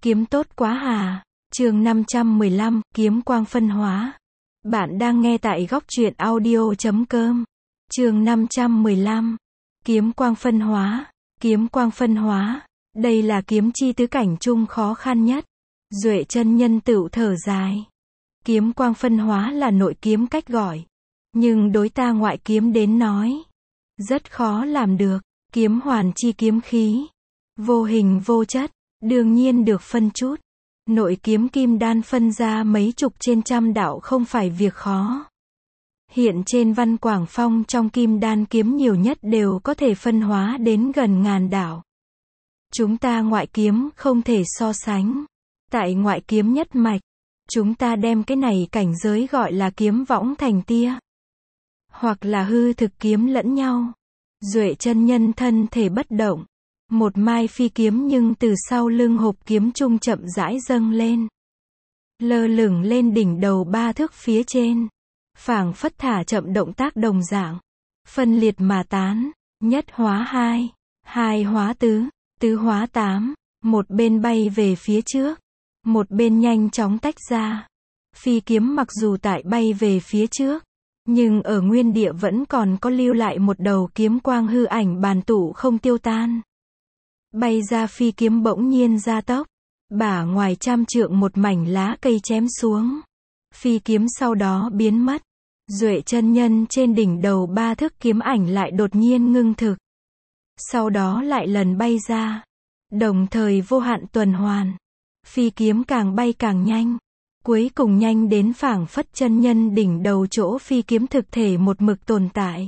Kiếm tốt quá hà. Chương 515, kiếm quang phân hóa. Bạn đang nghe tại góc truyện audio.com. Chương 515, kiếm quang phân hóa. Kiếm quang phân hóa. Đây là kiếm chi tứ cảnh chung khó khăn nhất. Duệ chân nhân tựu thở dài. Kiếm quang phân hóa là nội kiếm cách gọi. Nhưng đối ta ngoại kiếm đến nói. Rất khó làm được. Kiếm hoàn chi kiếm khí. Vô hình vô chất. Đương nhiên được phân chút. Nội kiếm kim đan phân ra mấy chục trên trăm đạo không phải việc khó. Hiện trên văn quảng phong trong kim đan kiếm nhiều nhất đều có thể phân hóa đến gần ngàn đạo. Chúng ta ngoại kiếm không thể so sánh. Tại ngoại kiếm nhất mạch, chúng ta đem cái này cảnh giới gọi là kiếm võng thành tia. Hoặc là hư thực kiếm lẫn nhau. Duệ chân nhân thân thể bất động. Một mai phi kiếm nhưng từ sau lưng hộp kiếm trung chậm rãi dâng lên. Lơ lửng lên đỉnh đầu 3 thước phía trên. Phảng phất thả chậm động tác đồng dạng. Phân liệt mà tán. Nhất hóa 2. 2 hóa tứ. Tứ hóa 8. Một bên bay về phía trước. Một bên nhanh chóng tách ra. Phi kiếm mặc dù tại bay về phía trước. Nhưng ở nguyên địa vẫn còn có lưu lại một đầu kiếm quang hư ảnh bàn tụ không tiêu tan. Bay ra phi kiếm bỗng nhiên gia tốc. Bả ngoài trăm trượng một mảnh lá cây chém xuống. Phi kiếm sau đó biến mất. Duệ chân nhân trên đỉnh đầu 3 thước kiếm ảnh lại đột nhiên ngưng thực. Sau đó lại lần bay ra. Đồng thời vô hạn tuần hoàn. Phi kiếm càng bay càng nhanh. Cuối cùng nhanh đến phảng phất chân nhân đỉnh đầu chỗ phi kiếm thực thể một mực tồn tại.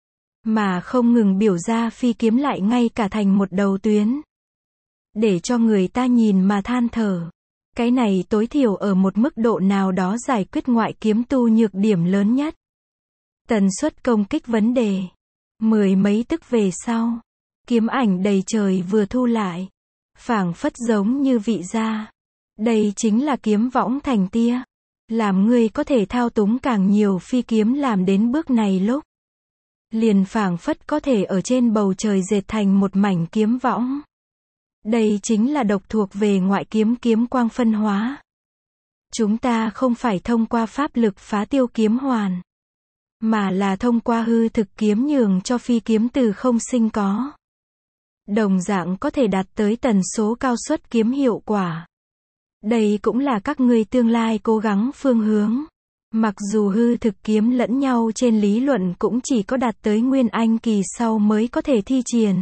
Mà không ngừng biểu ra phi kiếm lại ngay cả thành một đầu tuyến. Để cho người ta nhìn mà than thở. Cái này tối thiểu ở một mức độ nào đó giải quyết ngoại kiếm tu nhược điểm lớn nhất. Tần suất công kích vấn đề. 10 mấy tức về sau. Kiếm ảnh đầy trời vừa thu lại. Phảng phất giống như vị gia. Đây chính là kiếm võng thành tia. Làm ngươi có thể thao túng càng nhiều phi kiếm làm đến bước này lúc. Liền phảng phất có thể ở trên bầu trời dệt thành một mảnh kiếm võng. Đây chính là độc thuộc về ngoại kiếm kiếm quang phân hóa. Chúng ta không phải thông qua pháp lực phá tiêu kiếm hoàn. Mà là thông qua hư thực kiếm nhường cho phi kiếm từ không sinh có. Đồng dạng có thể đạt tới tần số cao suất kiếm hiệu quả. Đây cũng là các ngươi tương lai cố gắng phương hướng. Mặc dù hư thực kiếm lẫn nhau trên lý luận cũng chỉ có đạt tới nguyên anh kỳ sau mới có thể thi triển.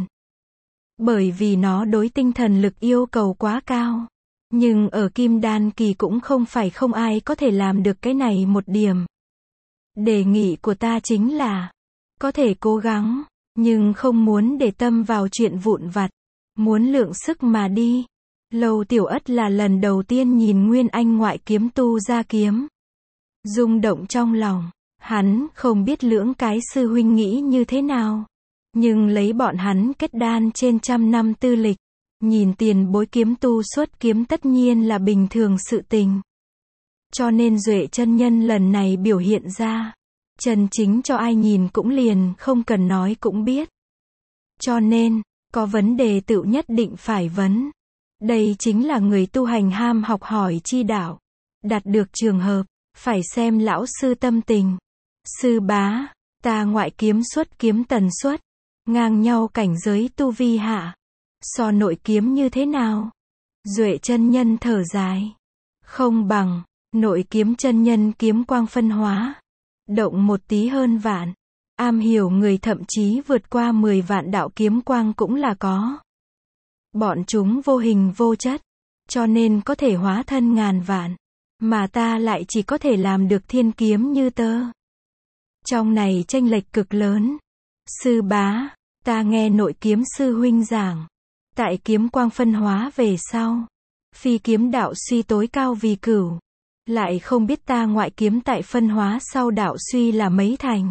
Bởi vì nó đối tinh thần lực yêu cầu quá cao. Nhưng ở kim đan kỳ cũng không phải không ai có thể làm được cái này một điểm. Đề nghị của ta chính là, có thể cố gắng, nhưng không muốn để tâm vào chuyện vụn vặt. Muốn lượng sức mà đi. Lâu Tiểu Ất là lần đầu tiên nhìn nguyên anh ngoại kiếm tu ra kiếm. Rung động trong lòng. Hắn không biết lưỡng cái sư huynh nghĩ như thế nào. Nhưng lấy bọn hắn kết đan trên trăm năm tư lịch. Nhìn tiền bối kiếm tu xuất kiếm tất nhiên là bình thường sự tình. Cho nên Duệ chân nhân lần này biểu hiện ra. Chân chính cho ai nhìn cũng liền không cần nói cũng biết. Cho nên, có vấn đề tựu nhất định phải vấn. Đây chính là người tu hành ham học hỏi chi đạo. Đạt được trường hợp, phải xem lão sư tâm tình. Sư bá, ta ngoại kiếm xuất kiếm tần suất. Ngang nhau cảnh giới tu vi hạ. So nội kiếm như thế nào? Duệ chân nhân thở dài. Không bằng, nội kiếm chân nhân kiếm quang phân hóa. Động một tí hơn vạn. Am hiểu người thậm chí vượt qua 10 vạn đạo kiếm quang cũng là có. Bọn chúng vô hình vô chất. Cho nên có thể hóa thân ngàn vạn. Mà ta lại chỉ có thể làm được thiên kiếm như tơ. Trong này chênh lệch cực lớn. Sư bá, ta nghe nội kiếm sư huynh giảng. Tại kiếm quang phân hóa về sau. Phi kiếm đạo suy tối cao vì cửu. Lại không biết ta ngoại kiếm tại phân hóa sau đạo suy là mấy thành.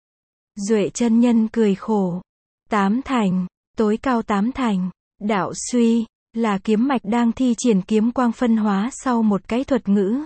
Duệ chân nhân cười khổ. 8 thành, tối cao 8 thành. Đạo suy, là kiếm mạch đang thi triển kiếm quang phân hóa sau một cái thuật ngữ.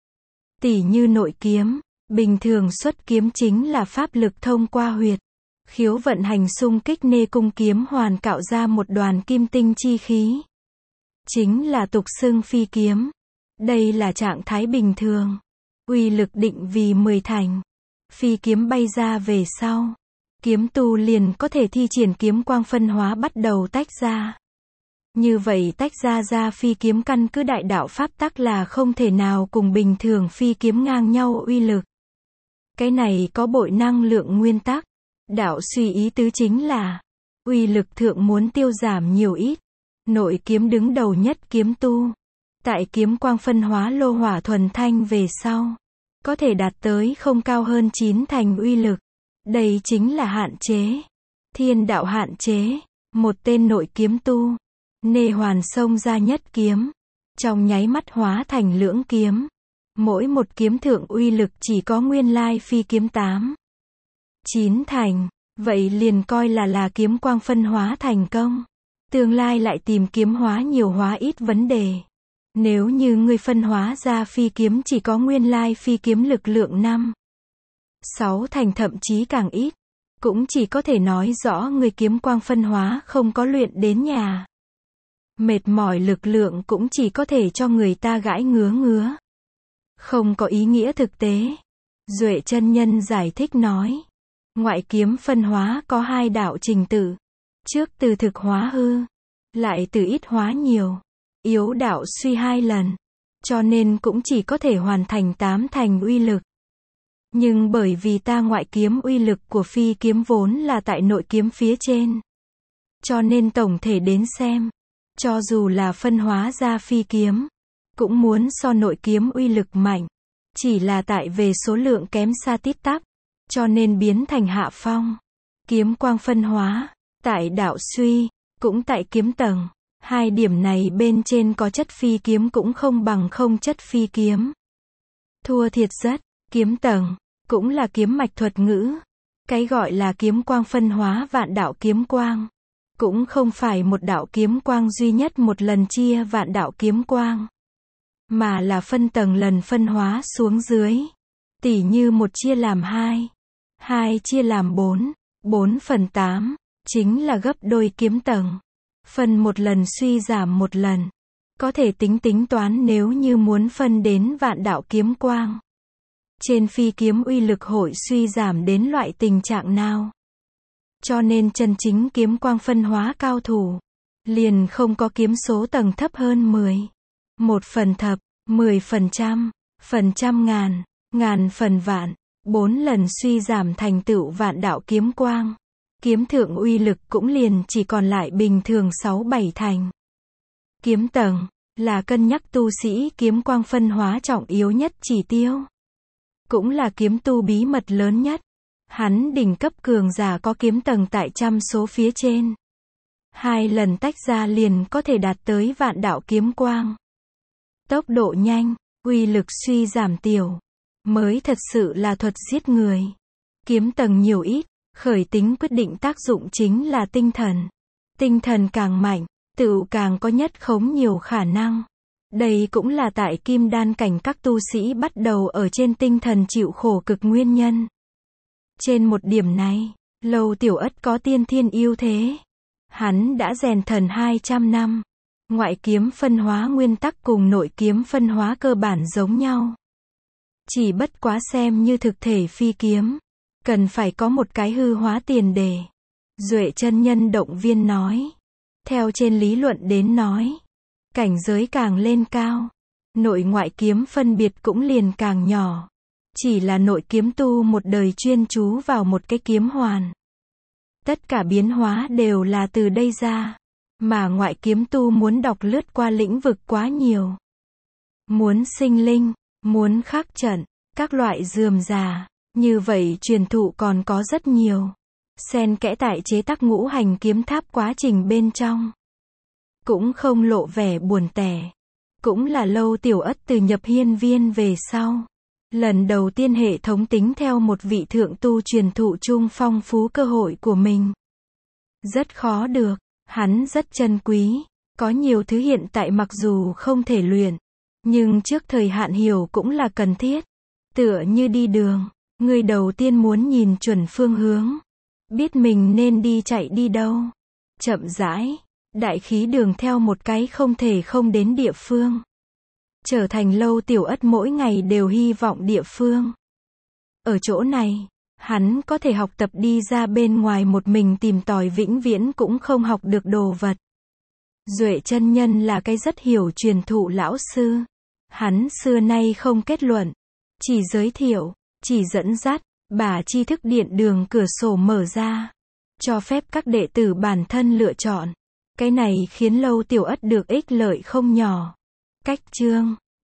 Tỉ như nội kiếm, bình thường xuất kiếm chính là pháp lực thông qua huyệt. Khiếu vận hành xung kích nê cung kiếm hoàn cạo ra một đoàn kim tinh chi khí. chính là tục xưng phi kiếm. Đây là trạng thái bình thường. Uy lực định vì 10 thành. Phi kiếm bay ra về sau. Kiếm tu liền có thể thi triển kiếm quang phân hóa bắt đầu tách ra. Như vậy tách ra phi kiếm căn cứ đại đạo pháp tắc là không thể nào cùng bình thường phi kiếm ngang nhau uy lực. Cái này có bội năng lượng nguyên tắc. Đạo suy ý tứ chính là uy lực thượng muốn tiêu giảm nhiều ít. Nội kiếm đứng đầu nhất kiếm tu. Tại kiếm quang phân hóa lô hỏa thuần thanh về sau. Có thể đạt tới không cao hơn 9 thành uy lực. Đây chính là hạn chế. Thiên đạo hạn chế. Một tên nội kiếm tu. Nê hoàn xông ra nhất kiếm. Trong nháy mắt hóa thành lưỡng kiếm. Mỗi một kiếm thượng uy lực chỉ có nguyên lai phi kiếm 8. 9 thành. Vậy liền coi là kiếm quang phân hóa thành công. Tương lai lại tìm kiếm hóa nhiều hóa ít vấn đề. Nếu như ngươi phân hóa ra phi kiếm chỉ có nguyên lai phi kiếm lực lượng 5. 6 thành thậm chí càng ít. Cũng chỉ có thể nói rõ người kiếm quang phân hóa không có luyện đến nhà. Mệt mỏi lực lượng cũng chỉ có thể cho người ta gãi ngứa. Không có ý nghĩa thực tế. Duệ chân nhân giải thích nói. Ngoại kiếm phân hóa có 2 đạo trình tự. Trước từ thực hóa hư. Lại từ ít hóa nhiều. Yếu đạo suy 2 lần. Cho nên cũng chỉ có thể hoàn thành 8 thành uy lực. Nhưng bởi vì ta ngoại kiếm uy lực của phi kiếm vốn là tại nội kiếm phía trên. Cho nên tổng thể đến xem. Cho dù là phân hóa ra phi kiếm. Cũng muốn so nội kiếm uy lực mạnh. Chỉ là tại về số lượng kém xa tít tắp. Cho nên biến thành hạ phong. Kiếm quang phân hóa. Tại đạo suy. Cũng tại kiếm tầng. 2 điểm này bên trên có chất phi kiếm cũng không bằng không chất phi kiếm. Thua thiệt rất. Kiếm tầng. Cũng là kiếm mạch thuật ngữ. Cái gọi là kiếm quang phân hóa vạn đạo kiếm quang. Cũng không phải một đạo kiếm quang duy nhất một lần chia vạn đạo kiếm quang. Mà là phân tầng lần phân hóa xuống dưới. Tỉ như 1 chia làm 2. 2 chia làm 4. 4 phần 8. Chính là gấp đôi kiếm tầng. Phân một lần suy giảm một lần. Có thể tính toán nếu như muốn phân đến vạn đạo kiếm quang. Trên phi kiếm uy lực hội suy giảm đến loại tình trạng nào. Cho nên chân chính kiếm quang phân hóa cao thủ. Liền không có kiếm số tầng thấp hơn 10. 1 phần thập, 10%, phần trăm ngàn, ngàn phần vạn. 4 lần suy giảm thành tựu vạn đạo kiếm quang. Kiếm thượng uy lực cũng liền chỉ còn lại bình thường 6-7 thành. Kiếm tầng là cân nhắc tu sĩ kiếm quang phân hóa trọng yếu nhất chỉ tiêu. Cũng là kiếm tu bí mật lớn nhất. Hắn đỉnh cấp cường giả có kiếm tầng tại trăm số phía trên. 2 lần tách ra liền có thể đạt tới vạn đạo kiếm quang. Tốc độ nhanh, uy lực suy giảm tiểu. Mới thật sự là thuật giết người. Kiếm tầng nhiều ít, khởi tính quyết định tác dụng chính là tinh thần. Tinh thần càng mạnh, tựu càng có nhất khống nhiều khả năng. Đây cũng là tại kim đan cảnh các tu sĩ bắt đầu ở trên tinh thần chịu khổ cực nguyên nhân. Trên một điểm này, Lâu Tiểu Ất có tiên thiên ưu thế. Hắn đã rèn thần 200 năm. Ngoại kiếm phân hóa nguyên tắc cùng nội kiếm phân hóa cơ bản giống nhau. Chỉ bất quá xem như thực thể phi kiếm. Cần phải có một cái hư hóa tiền đề. Duệ chân nhân động viên nói. Theo trên lý luận đến nói. Cảnh giới càng lên cao. Nội ngoại kiếm phân biệt cũng liền càng nhỏ. Chỉ là nội kiếm tu một đời chuyên chú vào một cái kiếm hoàn. Tất cả biến hóa đều là từ đây ra. Mà ngoại kiếm tu muốn đọc lướt qua lĩnh vực quá nhiều. Muốn sinh linh, muốn khắc trận, các loại rườm rà. Như vậy truyền thụ còn có rất nhiều. Xen kẽ tại chế tác ngũ hành kiếm tháp quá trình bên trong. Cũng không lộ vẻ buồn tẻ. Cũng là Lâu Tiểu Ất từ nhập hiên viên về sau. Lần đầu tiên hệ thống tính theo một vị thượng tu truyền thụ chung phong phú cơ hội của mình. Rất khó được. Hắn rất trân quý. Có nhiều thứ hiện tại mặc dù không thể luyện. Nhưng trước thời hạn hiểu cũng là cần thiết. Tựa như đi đường. Người đầu tiên muốn nhìn chuẩn phương hướng. Biết mình nên đi chạy đi đâu. Chậm rãi. đại khí đường theo một cái không thể không đến địa phương. Trở thành Lâu Tiểu Ất mỗi ngày đều hy vọng địa phương. Ở chỗ này, hắn có thể học tập đi ra bên ngoài một mình tìm tòi vĩnh viễn cũng không học được đồ vật. Duệ chân nhân là cái rất hiểu truyền thụ lão sư. Hắn xưa nay không kết luận, chỉ giới thiệu, chỉ dẫn dắt, bà tri thức điện đường cửa sổ mở ra, cho phép các đệ tử bản thân lựa chọn. Cái này khiến Lâu Tiểu Ất được ích lợi không nhỏ. Cách chương